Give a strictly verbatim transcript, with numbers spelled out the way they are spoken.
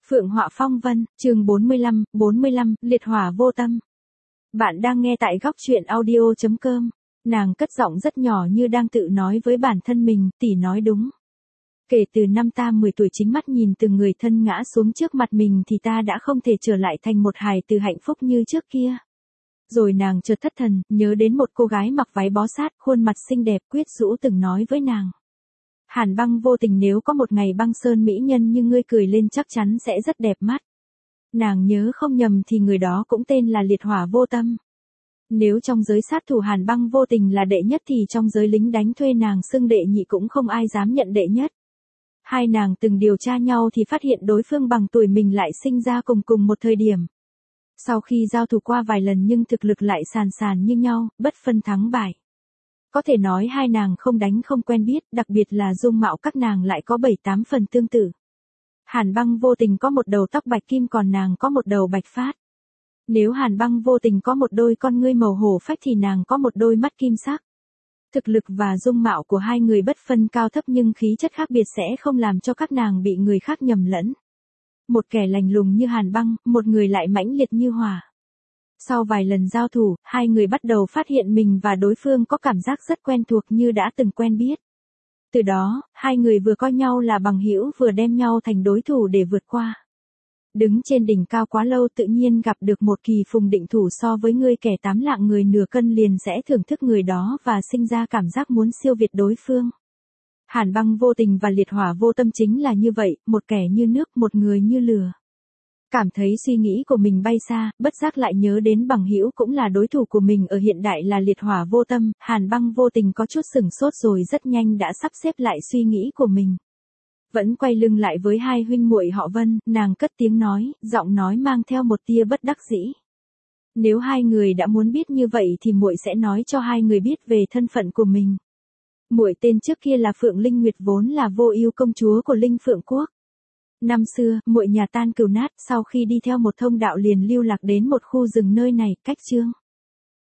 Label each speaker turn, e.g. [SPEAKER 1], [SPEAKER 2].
[SPEAKER 1] Phượng Họa Phong Vân, chương bốn mươi lăm, bốn mươi lăm, liệt hỏa vô tâm. Bạn đang nghe tại góc truyện audio chấm com. Nàng cất giọng rất nhỏ như đang tự nói với bản thân mình, tỷ nói đúng. Kể từ năm ta mười tuổi chính mắt nhìn từng người thân ngã xuống trước mặt mình thì ta đã không thể trở lại thành một hài từ hạnh phúc như trước kia. Rồi nàng chợt thất thần, nhớ đến một cô gái mặc váy bó sát, khuôn mặt xinh đẹp, quyết rũ từng nói với nàng. Hàn Băng vô tình, nếu có một ngày băng sơn mỹ nhân như ngươi cười lên chắc chắn sẽ rất đẹp mắt. Nàng nhớ không nhầm thì người đó cũng tên là liệt hỏa vô tâm. Nếu trong giới sát thủ Hàn Băng vô tình là đệ nhất thì trong giới lính đánh thuê nàng xưng đệ nhị cũng không ai dám nhận đệ nhất. Hai nàng từng điều tra nhau thì phát hiện đối phương bằng tuổi mình lại sinh ra cùng cùng một thời điểm. Sau khi giao thủ qua vài lần nhưng thực lực lại sàn sàn như nhau, bất phân thắng bại. Có thể nói hai nàng không đánh không quen biết, đặc biệt là dung mạo các nàng lại có bảy tám phần tương tự. Hàn Băng vô tình có một đầu tóc bạch kim còn nàng có một đầu bạch phát. Nếu Hàn Băng vô tình có một đôi con ngươi màu hổ phách thì nàng có một đôi mắt kim sắc. Thực lực và dung mạo của hai người bất phân cao thấp nhưng khí chất khác biệt sẽ không làm cho các nàng bị người khác nhầm lẫn. Một kẻ lạnh lùng như Hàn Băng, một người lại mãnh liệt như hỏa. Sau vài lần giao thủ, hai người bắt đầu phát hiện mình và đối phương có cảm giác rất quen thuộc như đã từng quen biết. Từ đó, hai người vừa coi nhau là bằng hữu vừa đem nhau thành đối thủ để vượt qua. Đứng trên đỉnh cao quá lâu tự nhiên gặp được một kỳ phùng định thủ so với ngươi kẻ tám lạng người nửa cân liền sẽ thưởng thức người đó và sinh ra cảm giác muốn siêu việt đối phương. Hàn Băng vô tình và liệt hỏa vô tâm chính là như vậy, một kẻ như nước, một người như lửa. Cảm thấy suy nghĩ của mình bay xa, bất giác lại nhớ đến bằng hữu cũng là đối thủ của mình ở hiện đại là liệt hỏa vô tâm, Hàn Băng vô tình có chút sửng sốt rồi rất nhanh đã sắp xếp lại suy nghĩ của mình. Vẫn quay lưng lại với hai huynh muội họ Vân, nàng cất tiếng nói, giọng nói mang theo một tia bất đắc dĩ. Nếu hai người đã muốn biết như vậy thì muội sẽ nói cho hai người biết về thân phận của mình. Muội tên trước kia là Phượng Linh Nguyệt vốn là Vô Ưu công chúa của Linh Phượng quốc. Năm xưa, muội nhà tan cừu nát, sau khi đi theo một thông đạo liền lưu lạc đến một khu rừng nơi này, cách Chương